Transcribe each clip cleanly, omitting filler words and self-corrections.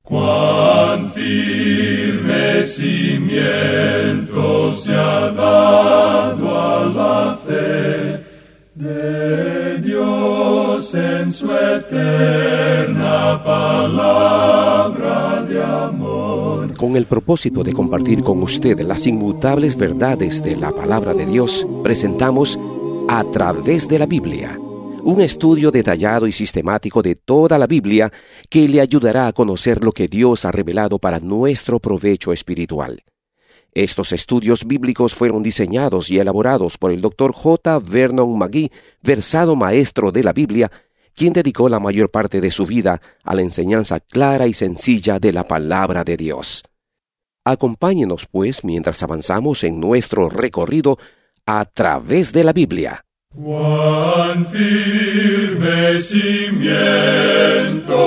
Cuán firme cimiento se ha dado a la fe de Dios en su eterna palabra de amor. Con el propósito de compartir con usted las inmutables verdades de la palabra de Dios, presentamos A Través de la Biblia, un estudio detallado y sistemático de toda la Biblia que le ayudará a conocer lo que Dios ha revelado para nuestro provecho espiritual. Estos estudios bíblicos fueron diseñados y elaborados por el Dr. J. Vernon McGee, versado maestro de la Biblia, quien dedicó la mayor parte de su vida a la enseñanza clara y sencilla de la palabra de Dios. Acompáñenos, pues, mientras avanzamos en nuestro recorrido a través de la Biblia. Cuán firme cimiento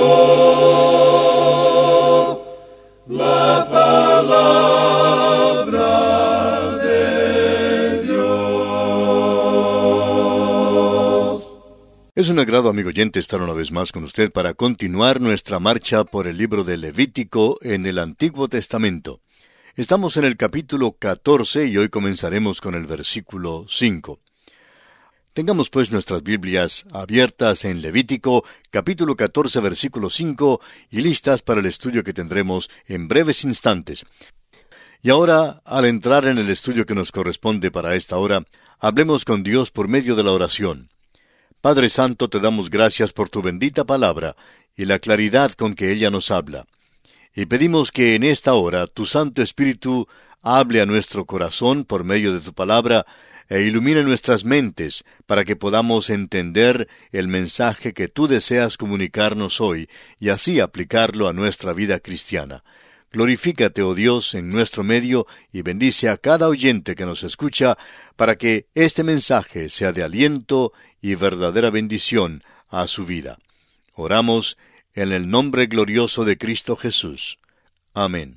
la palabra de Dios. Es un agrado, amigo oyente, estar una vez más con usted para continuar nuestra marcha por el libro de Levítico en el Antiguo Testamento. Estamos en el capítulo 14 y hoy comenzaremos con el versículo 5. Tengamos pues nuestras Biblias abiertas en Levítico, capítulo 14, versículo 5, y listas para el estudio que tendremos en breves instantes. Y ahora, al entrar en el estudio que nos corresponde para esta hora, hablemos con Dios por medio de la oración. Padre Santo, te damos gracias por tu bendita palabra y la claridad con que ella nos habla. Y pedimos que en esta hora tu Santo Espíritu hable a nuestro corazón por medio de tu palabra e ilumine nuestras mentes para que podamos entender el mensaje que tú deseas comunicarnos hoy y así aplicarlo a nuestra vida cristiana. Glorifícate, oh Dios, en nuestro medio y bendice a cada oyente que nos escucha para que este mensaje sea de aliento y verdadera bendición a su vida. Oramos en el nombre glorioso de Cristo Jesús. Amén.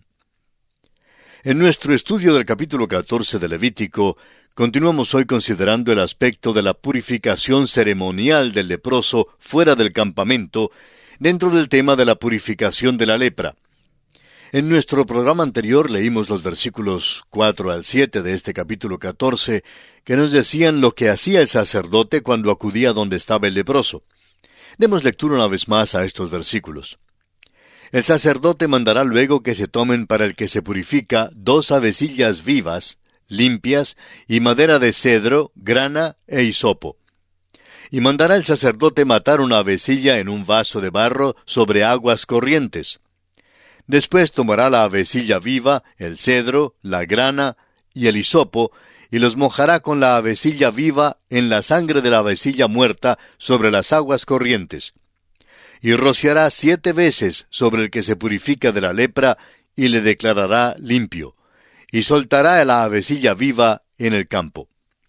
En nuestro estudio del capítulo 14 de Levítico, continuamos hoy considerando el aspecto de la purificación ceremonial del leproso fuera del campamento, dentro del tema de la purificación de la lepra. En nuestro programa anterior leímos los versículos 4 al 7 de este capítulo 14, que nos decían lo que hacía el sacerdote cuando acudía donde estaba el leproso. Demos lectura una vez más a estos versículos. El sacerdote mandará luego que se tomen para el que se purifica 2 avecillas vivas, limpias, y madera de cedro, grana e hisopo. Y mandará el sacerdote matar una avecilla en un vaso de barro sobre aguas corrientes. Después tomará la avecilla viva, el cedro, la grana y el hisopo, y los mojará con la avecilla viva en la sangre de la avecilla muerta sobre las aguas corrientes. Y rociará 7 veces sobre el que se purifica de la lepra, y le declarará limpio. Y soltará la avecilla viva en el campo.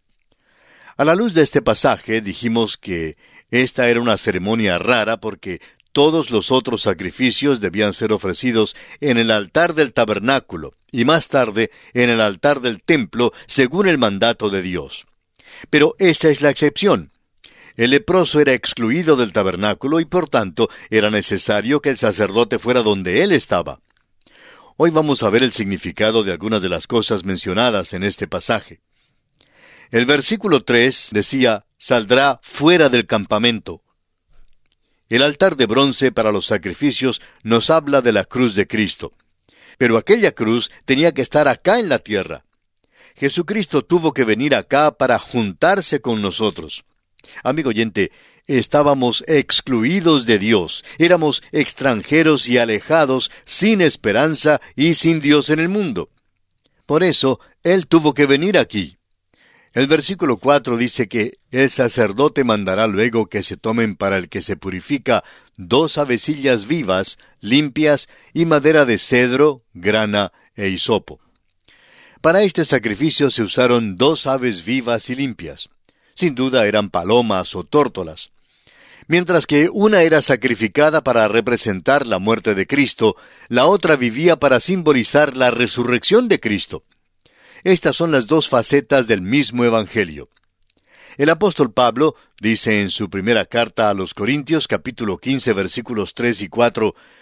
A la luz de este pasaje dijimos que esta era una ceremonia rara porque todos los otros sacrificios debían ser ofrecidos en el altar del tabernáculo y más tarde en el altar del templo según el mandato de Dios. Pero esta es la excepción. El leproso era excluido del tabernáculo y por tanto era necesario que el sacerdote fuera donde él estaba. Hoy vamos a ver el significado de algunas de las cosas mencionadas en este pasaje. El versículo 3 decía, saldrá fuera del campamento. El altar de bronce para los sacrificios nos habla de la cruz de Cristo. Pero aquella cruz tenía que estar acá en la tierra. Jesucristo tuvo que venir acá para juntarse con nosotros. Amigo oyente, estábamos excluidos de Dios, éramos extranjeros y alejados, sin esperanza y sin Dios en el mundo. Por eso, Él tuvo que venir aquí. El versículo 4 dice que el sacerdote mandará luego que se tomen para el que se purifica 2 avecillas vivas, limpias, y madera de cedro, grana e hisopo. Para este sacrificio se usaron 2 aves vivas y limpias. Sin duda eran palomas o tórtolas. Mientras que una era sacrificada para representar la muerte de Cristo, la otra vivía para simbolizar la resurrección de Cristo. Estas son las 2 facetas del mismo Evangelio. El apóstol Pablo dice en su primera carta a los Corintios, capítulo 15, versículos 3 y 4,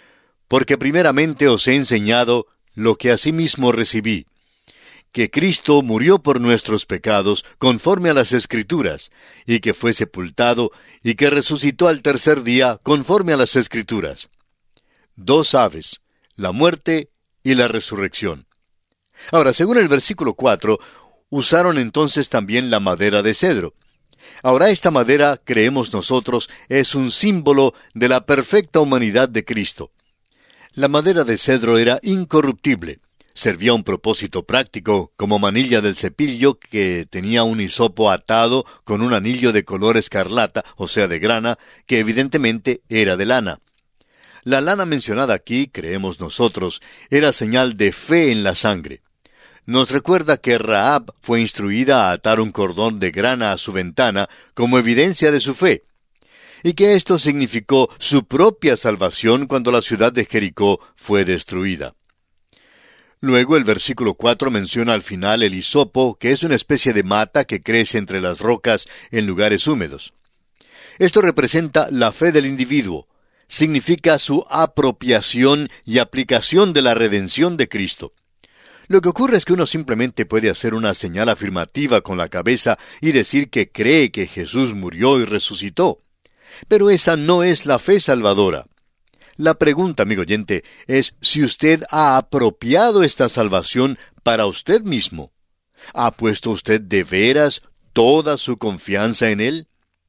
Porque primeramente os he enseñado lo que asimismo recibí, que Cristo murió por nuestros pecados conforme a las Escrituras, y que fue sepultado, y que resucitó al tercer día conforme a las Escrituras. Dos sabes, la muerte y la resurrección. Ahora, según el versículo 4, usaron entonces también la madera de cedro. Ahora, esta madera, creemos nosotros, es un símbolo de la perfecta humanidad de Cristo. La madera de cedro era incorruptible. Servía a un propósito práctico, como manilla del cepillo que tenía un hisopo atado con un anillo de color escarlata, o sea, de grana, que evidentemente era de lana. La lana mencionada aquí, creemos nosotros, era señal de fe en la sangre. Nos recuerda que Rahab fue instruida a atar un cordón de grana a su ventana como evidencia de su fe, y que esto significó su propia salvación cuando la ciudad de Jericó fue destruida. Luego el versículo 4 menciona al final el hisopo, que es una especie de mata que crece entre las rocas en lugares húmedos. Esto representa la fe del individuo, significa su apropiación y aplicación de la redención de Cristo. Lo que ocurre es que uno simplemente puede hacer una señal afirmativa con la cabeza y decir que cree que Jesús murió y resucitó. Pero esa no es la fe salvadora. La pregunta, amigo oyente, es si usted ha apropiado esta salvación para usted mismo. ¿Ha puesto usted de veras toda su confianza en Él?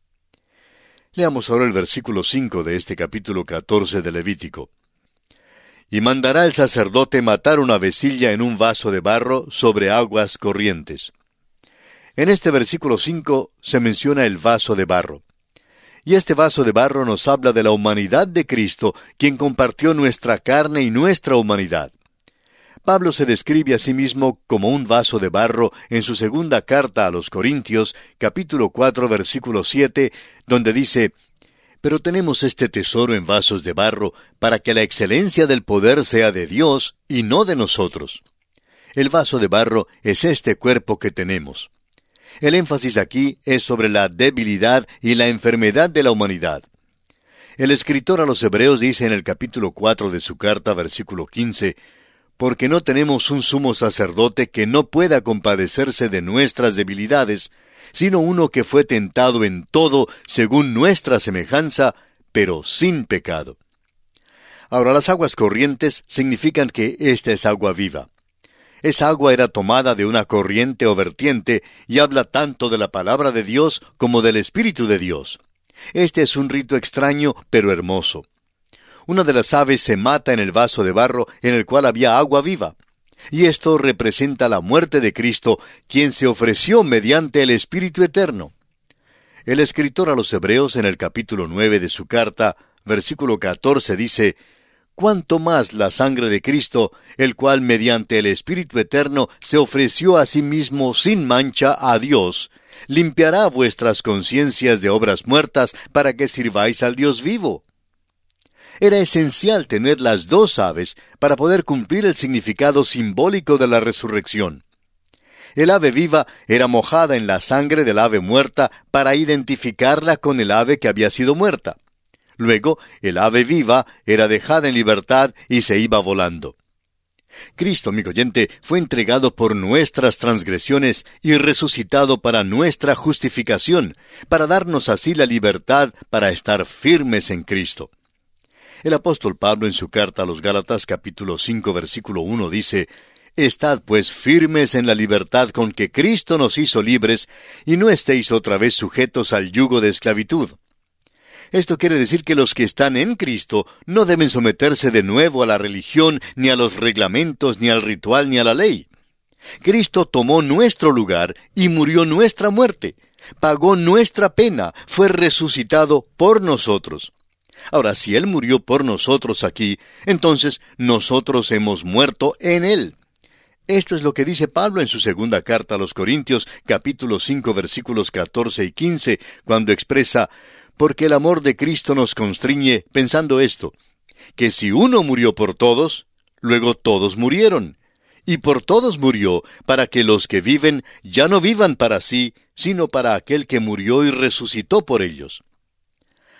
Leamos ahora el versículo 5 de este capítulo 14 de Levítico. Y mandará el sacerdote matar una vecilla en un vaso de barro sobre aguas corrientes. En este versículo 5 se menciona el vaso de barro. Y este vaso de barro nos habla de la humanidad de Cristo, quien compartió nuestra carne y nuestra humanidad. Pablo se describe a sí mismo como un vaso de barro en su segunda carta a los Corintios, capítulo 4, versículo 7, donde dice: Pero tenemos este tesoro en vasos de barro, para que la excelencia del poder sea de Dios y no de nosotros. El vaso de barro es este cuerpo que tenemos. El énfasis aquí es sobre la debilidad y la enfermedad de la humanidad. El escritor a los Hebreos dice en el capítulo 4 de su carta, versículo 15, porque no tenemos un sumo sacerdote que no pueda compadecerse de nuestras debilidades, sino uno que fue tentado en todo según nuestra semejanza, pero sin pecado. Ahora, las aguas corrientes significan que esta es agua viva. Esa agua era tomada de una corriente o vertiente y habla tanto de la palabra de Dios como del Espíritu de Dios. Este es un rito extraño, pero hermoso. Una de las aves se mata en el vaso de barro en el cual había agua viva. Y esto representa la muerte de Cristo, quien se ofreció mediante el Espíritu Eterno. El escritor a los Hebreos en el capítulo 9 de su carta, versículo 14 dice: «Cuánto más la sangre de Cristo, el cual mediante el Espíritu Eterno se ofreció a sí mismo sin mancha a Dios, limpiará vuestras conciencias de obras muertas para que sirváis al Dios vivo». Era esencial tener las dos aves para poder cumplir el significado simbólico de la resurrección. El ave viva era mojada en la sangre del ave muerta para identificarla con el ave que había sido muerta. Luego, el ave viva era dejada en libertad y se iba volando. Cristo, amigo oyente, fue entregado por nuestras transgresiones y resucitado para nuestra justificación, para darnos así la libertad para estar firmes en Cristo. El apóstol Pablo en su carta a los Gálatas capítulo 5 versículo 1 dice: «Estad pues firmes en la libertad con que Cristo nos hizo libres, y no estéis otra vez sujetos al yugo de esclavitud». Esto quiere decir que los que están en Cristo no deben someterse de nuevo a la religión, ni a los reglamentos, ni al ritual, ni a la ley. Cristo tomó nuestro lugar y murió nuestra muerte, pagó nuestra pena, fue resucitado por nosotros. Ahora, si Él murió por nosotros aquí, entonces nosotros hemos muerto en Él. Esto es lo que dice Pablo en su segunda carta a los Corintios, capítulo 5, versículos 14 y 15, cuando expresa: «Porque el amor de Cristo nos constriñe, pensando esto, que si uno murió por todos, luego todos murieron. Y por todos murió, para que los que viven ya no vivan para sí, sino para aquel que murió y resucitó por ellos».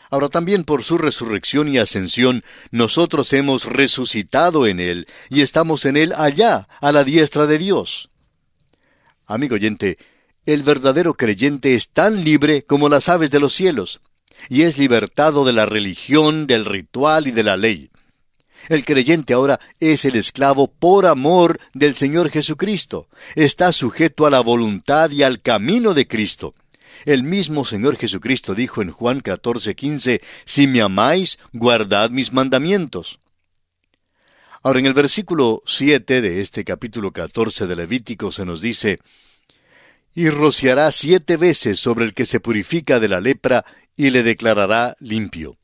Ahora también por su resurrección y ascensión, nosotros hemos resucitado en Él y estamos en Él allá, a la diestra de Dios. Amigo oyente, el verdadero creyente es tan libre como las aves de los cielos, y es libertado de la religión, del ritual y de la ley. El creyente ahora es el esclavo por amor del Señor Jesucristo. Está sujeto a la voluntad y al camino de Cristo. El mismo Señor Jesucristo dijo en Juan 14:15, «Si me amáis, guardad mis mandamientos». Ahora, en el versículo 7 de este capítulo 14 de Levítico se nos dice, «Y rociará 7 veces sobre el que se purifica de la lepra, y le declarará limpio».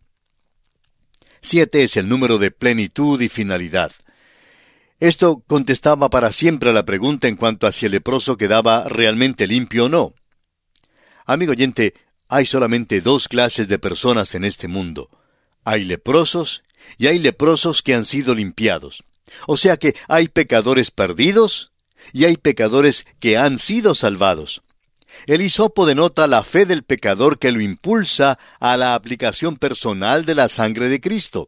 7 es el número de plenitud y finalidad. Esto contestaba para siempre a la pregunta en cuanto a si el leproso quedaba realmente limpio o no. Amigo oyente, hay solamente 2 clases de personas en este mundo. Hay leprosos y hay leprosos que han sido limpiados. O sea que hay pecadores perdidos y hay pecadores que han sido salvados. El hisopo denota la fe del pecador que lo impulsa a la aplicación personal de la sangre de Cristo.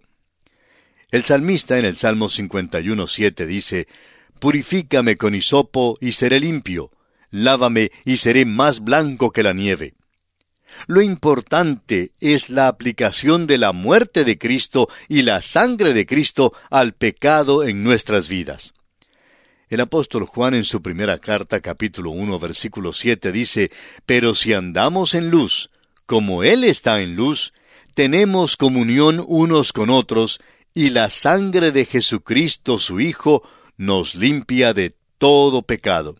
El salmista en el Salmo 51:7 dice, «Purifícame con hisopo y seré limpio, lávame y seré más blanco que la nieve». Lo importante es la aplicación de la muerte de Cristo y la sangre de Cristo al pecado en nuestras vidas. El apóstol Juan en su primera carta, capítulo 1, versículo 7, dice, «Pero si andamos en luz, como Él está en luz, tenemos comunión unos con otros, y la sangre de Jesucristo su Hijo nos limpia de todo pecado».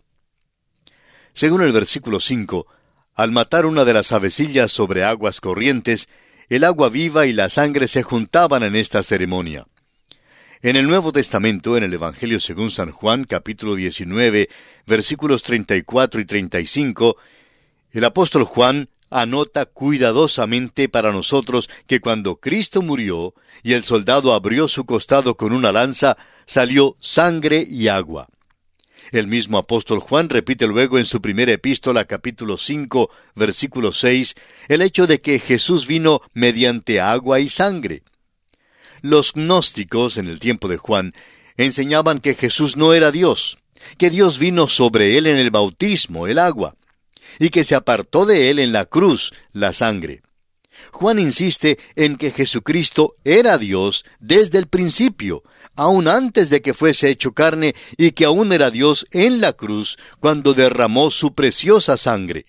Según el versículo 5, al matar una de las avecillas sobre aguas corrientes, el agua viva y la sangre se juntaban en esta ceremonia. En el Nuevo Testamento, en el Evangelio según San Juan, capítulo 19, versículos 34 y 35, el apóstol Juan anota cuidadosamente para nosotros que cuando Cristo murió y el soldado abrió su costado con una lanza, salió sangre y agua. El mismo apóstol Juan repite luego en su primera epístola, capítulo 5, versículo 6, el hecho de que Jesús vino mediante agua y sangre. Los gnósticos, en el tiempo de Juan, enseñaban que Jesús no era Dios, que Dios vino sobre él en el bautismo, el agua, y que se apartó de él en la cruz, la sangre. Juan insiste en que Jesucristo era Dios desde el principio, aún antes de que fuese hecho carne, y que aún era Dios en la cruz cuando derramó su preciosa sangre.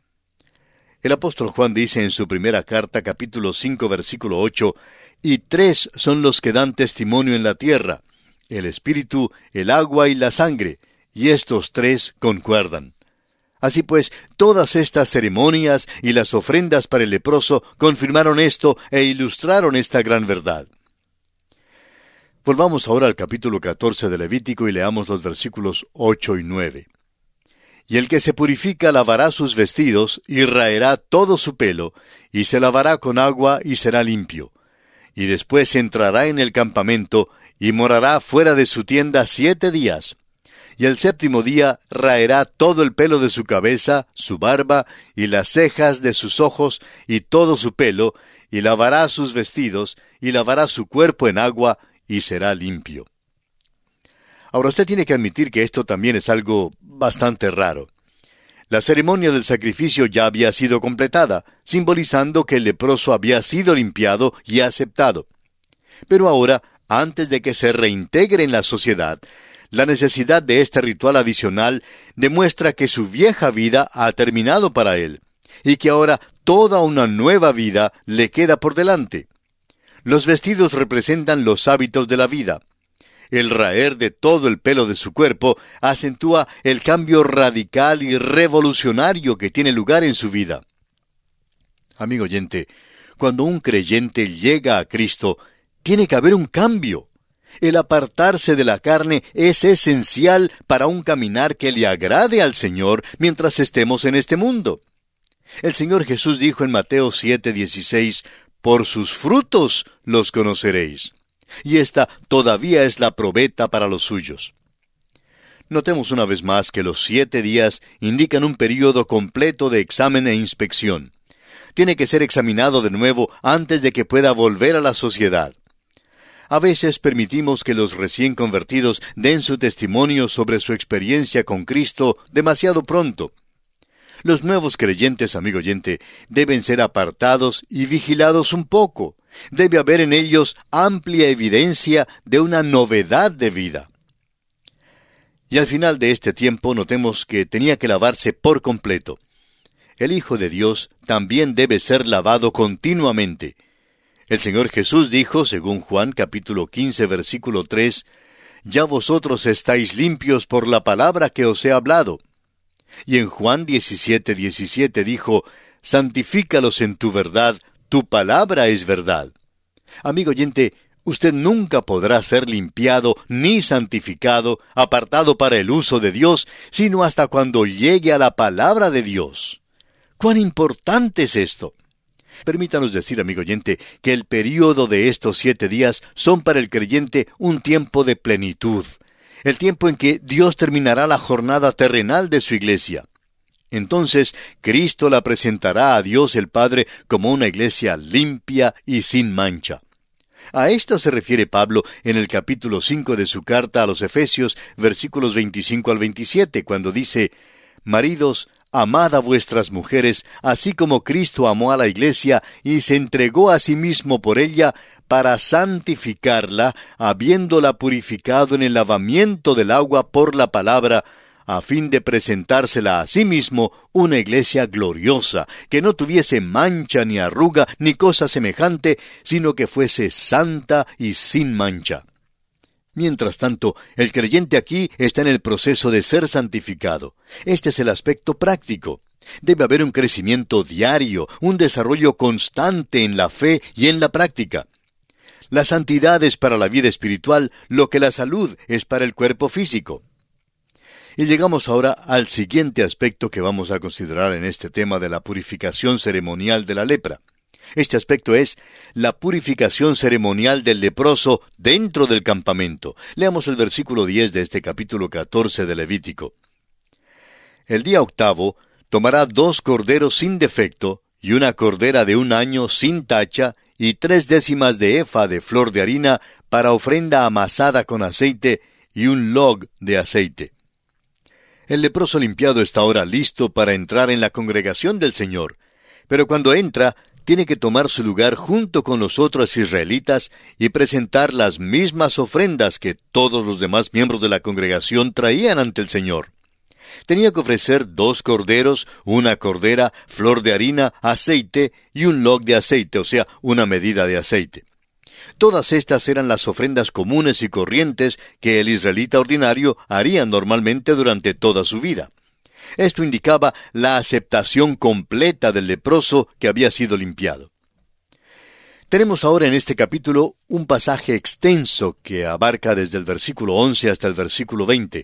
El apóstol Juan dice en su primera carta, capítulo 5, versículo 8, «Y 3 son los que dan testimonio en la tierra, el espíritu, el agua y la sangre, y estos 3 concuerdan». Así pues, todas estas ceremonias y las ofrendas para el leproso confirmaron esto e ilustraron esta gran verdad. Volvamos ahora al capítulo 14 de Levítico y leamos los versículos 8 y 9. «Y el que se purifica lavará sus vestidos y raerá todo su pelo, y se lavará con agua y será limpio. Y después entrará en el campamento y morará fuera de su tienda 7 días. Y el 7º día raerá todo el pelo de su cabeza, su barba, y las cejas de sus ojos, y todo su pelo, y lavará sus vestidos, y lavará su cuerpo en agua, y será limpio». Ahora usted tiene que admitir que esto también es algo bastante raro. La ceremonia del sacrificio ya había sido completada, simbolizando que el leproso había sido limpiado y aceptado. Pero ahora, antes de que se reintegre en la sociedad, la necesidad de este ritual adicional demuestra que su vieja vida ha terminado para él, y que ahora toda una nueva vida le queda por delante. Los vestidos representan los hábitos de la vida. El raer de todo el pelo de su cuerpo acentúa el cambio radical y revolucionario que tiene lugar en su vida. Amigo oyente, cuando un creyente llega a Cristo, tiene que haber un cambio. El apartarse de la carne es esencial para un caminar que le agrade al Señor mientras estemos en este mundo. El Señor Jesús dijo en Mateo 7:16, «Por sus frutos los conoceréis». Y esta todavía es la probeta para los suyos. Notemos una vez más que los 7 días indican un período completo de examen e inspección. tiene que ser examinado de nuevo antes de que pueda volver a la sociedad. A veces permitimos que los recién convertidos den su testimonio sobre su experiencia con Cristo demasiado pronto. Los nuevos creyentes, amigo oyente, deben ser apartados y vigilados un poco. Debe haber en ellos amplia evidencia de una novedad de vida. Y al final de este tiempo notemos que tenía que lavarse por completo. El Hijo de Dios también debe ser lavado continuamente. El Señor Jesús dijo, según Juan capítulo 15, versículo 3, «Ya vosotros estáis limpios por la palabra que os he hablado». Y en Juan 17, 17 dijo, «Santifícalos en tu verdad, tu palabra es verdad». Amigo oyente, usted nunca podrá ser limpiado ni santificado, apartado para el uso de Dios, sino hasta cuando llegue a la palabra de Dios. ¿Cuán importante es esto? Permítanos decir, amigo oyente, que el período de estos 7 días son para el creyente un tiempo de plenitud, el tiempo en que Dios terminará la jornada terrenal de su iglesia. Entonces, Cristo la presentará a Dios el Padre como una iglesia limpia y sin mancha. A esto se refiere Pablo en el capítulo 5 de su carta a los Efesios, versículos 25 al 27, cuando dice, «Maridos, amad a vuestras mujeres, así como Cristo amó a la iglesia y se entregó a sí mismo por ella, para santificarla, habiéndola purificado en el lavamiento del agua por la palabra, a fin de presentársela a sí mismo una iglesia gloriosa, que no tuviese mancha ni arruga ni cosa semejante, sino que fuese santa y sin mancha». Mientras tanto, el creyente aquí está en el proceso de ser santificado. Este es el aspecto práctico. Debe haber un crecimiento diario, un desarrollo constante en la fe y en la práctica. La santidad es para la vida espiritual lo que la salud es para el cuerpo físico. Y llegamos ahora al siguiente aspecto que vamos a considerar en este tema de la purificación ceremonial de la lepra. Este aspecto es la purificación ceremonial del leproso dentro del campamento. Leamos el versículo 10 de este capítulo 14 de Levítico. El día 8 tomará 2 corderos sin defecto, y una cordera de 1 año sin tacha, y 3/10 de efa de flor de harina para ofrenda amasada con aceite, y un log de aceite. El leproso limpiado está ahora listo para entrar en la congregación del Señor, pero cuando entra, tiene que tomar su lugar junto con los otros israelitas y presentar las mismas ofrendas que todos los demás miembros de la congregación traían ante el Señor. Tenía que ofrecer 2 corderos, 1 cordera, flor de harina, aceite y un log de aceite, o sea, una medida de aceite. Todas estas eran las ofrendas comunes y corrientes que el israelita ordinario haría normalmente durante toda su vida. Esto indicaba la aceptación completa del leproso que había sido limpiado. Tenemos ahora en este capítulo un pasaje extenso que abarca desde el versículo 11 hasta el versículo 20.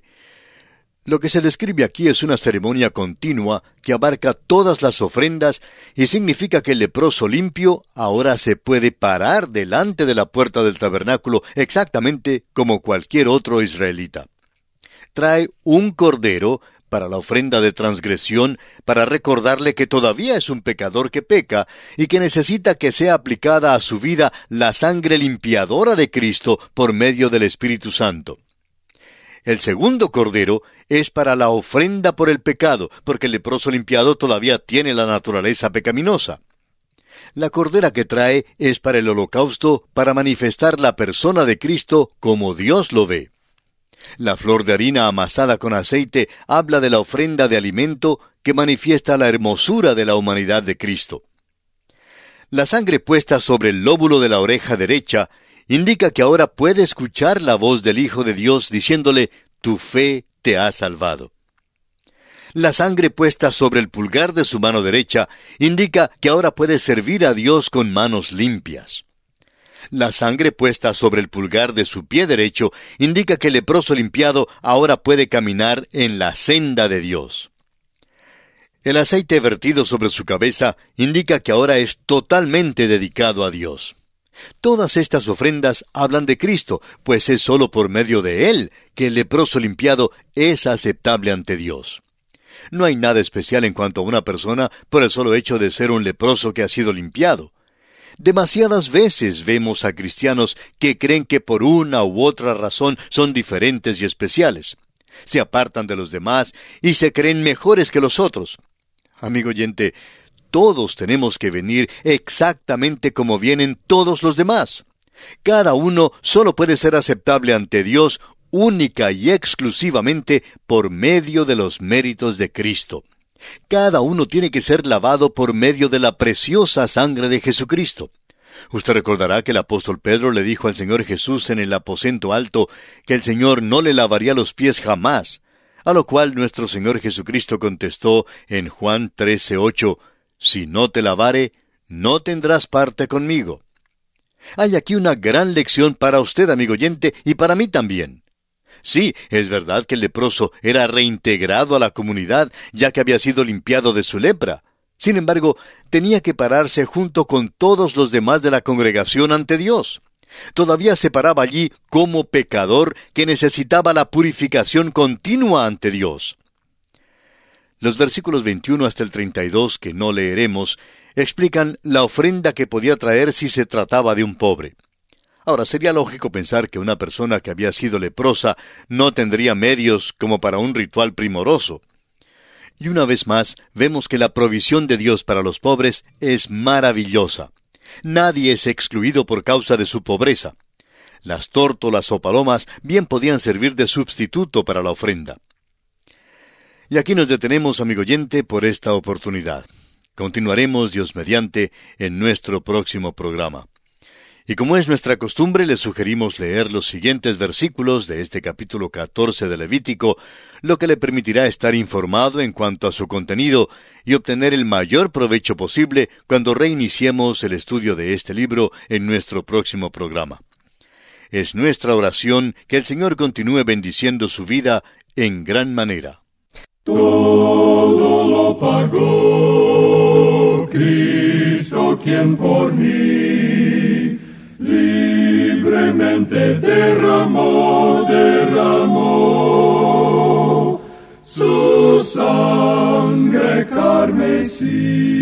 Lo que se describe aquí es una ceremonia continua que abarca todas las ofrendas y significa que el leproso limpio ahora se puede parar delante de la puerta del tabernáculo exactamente como cualquier otro israelita. Trae un cordero para la ofrenda de transgresión, para recordarle que todavía es un pecador que peca y que necesita que sea aplicada a su vida la sangre limpiadora de Cristo por medio del Espíritu Santo. El segundo cordero es para la ofrenda por el pecado, porque el leproso limpiado todavía tiene la naturaleza pecaminosa. La cordera que trae es para el holocausto, para manifestar la persona de Cristo como Dios lo ve. La flor de harina amasada con aceite habla de la ofrenda de alimento que manifiesta la hermosura de la humanidad de Cristo. La sangre puesta sobre el lóbulo de la oreja derecha indica que ahora puede escuchar la voz del Hijo de Dios diciéndole, «Tu fe te ha salvado». La sangre puesta sobre el pulgar de su mano derecha indica que ahora puede servir a Dios con manos limpias. La sangre puesta sobre el pulgar de su pie derecho indica que el leproso limpiado ahora puede caminar en la senda de Dios. El aceite vertido sobre su cabeza indica que ahora es totalmente dedicado a Dios. Todas estas ofrendas hablan de Cristo, pues es sólo por medio de Él que el leproso limpiado es aceptable ante Dios. No hay nada especial en cuanto a una persona por el solo hecho de ser un leproso que ha sido limpiado. Demasiadas veces vemos a cristianos que creen que por una u otra razón son diferentes y especiales. Se apartan de los demás y se creen mejores que los otros. Amigo oyente, todos tenemos que venir exactamente como vienen todos los demás. Cada uno solo puede ser aceptable ante Dios única y exclusivamente por medio de los méritos de Cristo. Cada uno tiene que ser lavado por medio de la preciosa sangre de Jesucristo. Usted recordará que el apóstol Pedro le dijo al Señor Jesús en el aposento alto que el Señor no le lavaría los pies jamás, a lo cual nuestro Señor Jesucristo contestó en Juan 13:8, «Si no te lavare, no tendrás parte conmigo». Hay aquí una gran lección para usted, amigo oyente, y para mí también. Sí, es verdad que el leproso era reintegrado a la comunidad, ya que había sido limpiado de su lepra. Sin embargo, tenía que pararse junto con todos los demás de la congregación ante Dios. Todavía se paraba allí como pecador que necesitaba la purificación continua ante Dios. Los versículos 21 hasta el 32, que no leeremos, explican la ofrenda que podía traer si se trataba de un pobre. Ahora, sería lógico pensar que una persona que había sido leprosa no tendría medios como para un ritual primoroso. Y una vez más, vemos que la provisión de Dios para los pobres es maravillosa. Nadie es excluido por causa de su pobreza. Las tórtolas o palomas bien podían servir de sustituto para la ofrenda. Y aquí nos detenemos, amigo oyente, por esta oportunidad. Continuaremos, Dios mediante, en nuestro próximo programa. Y como es nuestra costumbre, les sugerimos leer los siguientes versículos de este capítulo 14 de Levítico, lo que le permitirá estar informado en cuanto a su contenido y obtener el mayor provecho posible cuando reiniciemos el estudio de este libro en nuestro próximo programa. Es nuestra oración que el Señor continúe bendiciendo su vida en gran manera. Todo lo pagó Cristo, quien por mí libremente derramó su sangre carmesí.